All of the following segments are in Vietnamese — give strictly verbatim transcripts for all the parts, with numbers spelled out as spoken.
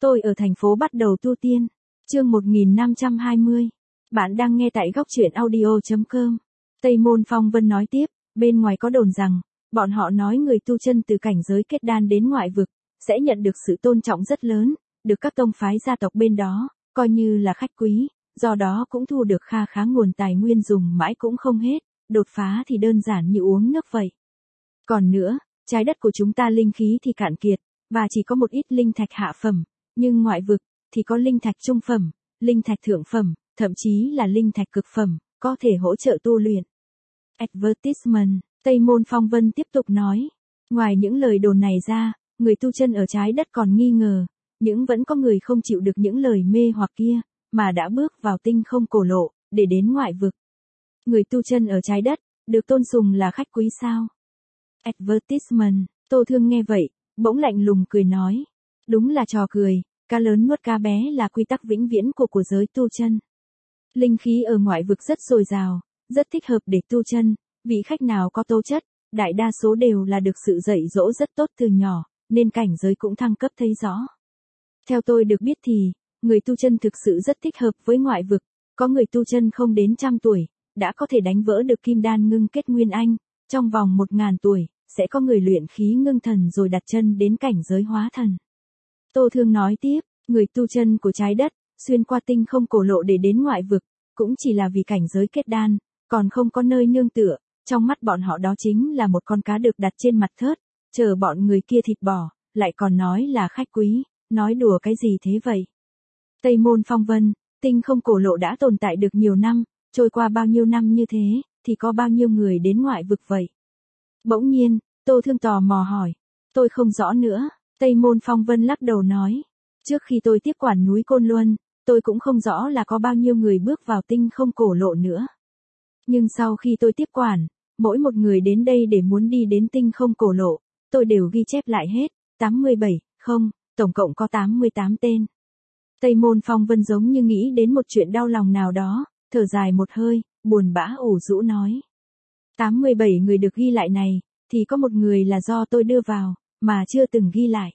Tôi ở thành phố bắt đầu tu tiên. Chương một nghìn năm trăm hai mươi. Bạn đang nghe tại góc truyện audio chấm com. Tây Môn Phong Vân nói tiếp, bên ngoài có đồn rằng, bọn họ nói người tu chân từ cảnh giới kết đan đến ngoại vực, sẽ nhận được sự tôn trọng rất lớn, được các tông phái gia tộc bên đó, coi như là khách quý, do đó cũng thu được kha khá nguồn tài nguyên dùng mãi cũng không hết, đột phá thì đơn giản như uống nước vậy. Còn nữa, trái đất của chúng ta linh khí thì cạn kiệt, và chỉ có một ít linh thạch hạ phẩm, nhưng ngoại vực thì có linh thạch trung phẩm, linh thạch thượng phẩm, thậm chí là linh thạch cực phẩm, có thể hỗ trợ tu luyện. Advertisement, Tây Môn Phong Vân tiếp tục nói, ngoài những lời đồn này ra, người tu chân ở trái đất còn nghi ngờ, nhưng vẫn có người không chịu được những lời mê hoặc kia, mà đã bước vào tinh không cổ lộ, để đến ngoại vực. Người tu chân ở trái đất, được tôn sùng là khách quý sao? Advertisement, Tô Thương nghe vậy, bỗng lạnh lùng cười nói, đúng là trò cười, cá lớn nuốt cá bé là quy tắc vĩnh viễn của của giới tu chân. Linh khí ở ngoại vực rất dồi dào, rất thích hợp để tu chân, vị khách nào có tố chất, đại đa số đều là được sự dạy dỗ rất tốt từ nhỏ, nên cảnh giới cũng thăng cấp thấy rõ. Theo tôi được biết thì, người tu chân thực sự rất thích hợp với ngoại vực, có người tu chân không đến trăm tuổi, đã có thể đánh vỡ được kim đan ngưng kết nguyên anh, trong vòng một ngàn tuổi, sẽ có người luyện khí ngưng thần rồi đặt chân đến cảnh giới hóa thần. Tô Thương nói tiếp, người tu chân của trái đất, xuyên qua tinh không cổ lộ để đến ngoại vực, cũng chỉ là vì cảnh giới kết đan, còn không có nơi nương tựa, trong mắt bọn họ đó chính là một con cá được đặt trên mặt thớt, chờ bọn người kia thịt bỏ, lại còn nói là khách quý, nói đùa cái gì thế vậy? Tây Môn Phong Vân, tinh không cổ lộ đã tồn tại được nhiều năm, trôi qua bao nhiêu năm như thế, thì có bao nhiêu người đến ngoại vực vậy? Bỗng nhiên, Tô Thương tò mò hỏi, tôi không rõ nữa, Tây Môn Phong Vân lắc đầu nói, trước khi tôi tiếp quản núi Côn Luân, tôi cũng không rõ là có bao nhiêu người bước vào tinh không cổ lộ nữa. Nhưng sau khi tôi tiếp quản, mỗi một người đến đây để muốn đi đến tinh không cổ lộ, tôi đều ghi chép lại hết, tám mươi bảy, không, tổng cộng có tám mươi tám tên. Tây Môn Phong Vân giống như nghĩ đến một chuyện đau lòng nào đó, thở dài một hơi, buồn bã ủ rũ nói. tám mươi bảy người được ghi lại này, thì có một người là do tôi đưa vào, mà chưa từng ghi lại.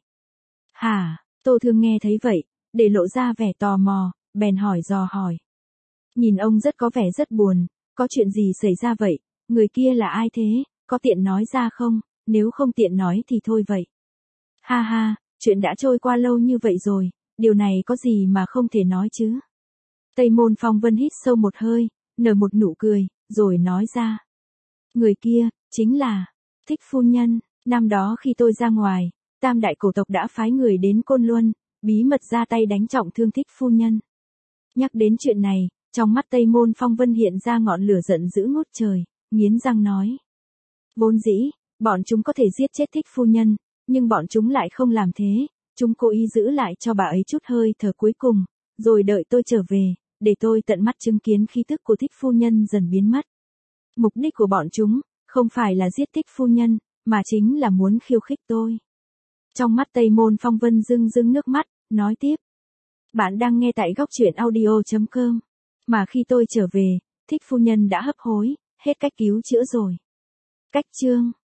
Hả, Tô Thương nghe thấy vậy, để lộ ra vẻ tò mò, bèn hỏi dò hỏi. Nhìn ông rất có vẻ rất buồn, có chuyện gì xảy ra vậy, người kia là ai thế, có tiện nói ra không, nếu không tiện nói thì thôi vậy. Ha ha, chuyện đã trôi qua lâu như vậy rồi, điều này có gì mà không thể nói chứ. Tây Môn Phong Vân hít sâu một hơi, nở một nụ cười, rồi nói ra. Người kia, chính là, Thích Phu Nhân, năm đó khi tôi ra ngoài, Tam Đại cổ tộc đã phái người đến Côn Luân, bí mật ra tay đánh trọng thương Thích Phu Nhân. Nhắc đến chuyện này, trong mắt Tây Môn Phong Vân hiện ra ngọn lửa giận dữ ngút trời, nghiến răng nói. Vốn dĩ, bọn chúng có thể giết chết Thích Phu Nhân, nhưng bọn chúng lại không làm thế, chúng cố ý giữ lại cho bà ấy chút hơi thở cuối cùng, rồi đợi tôi trở về, để tôi tận mắt chứng kiến khí tức của Thích Phu Nhân dần biến mất. Mục đích của bọn chúng, không phải là giết Thích Phu Nhân, mà chính là muốn khiêu khích tôi. Trong mắt Tây Môn Phong Vân rưng rưng nước mắt, nói tiếp. Bạn đang nghe tại góc truyện audio chấm com. Mà khi tôi trở về, Thích Phu Nhân đã hấp hối, hết cách cứu chữa rồi. Cách chương.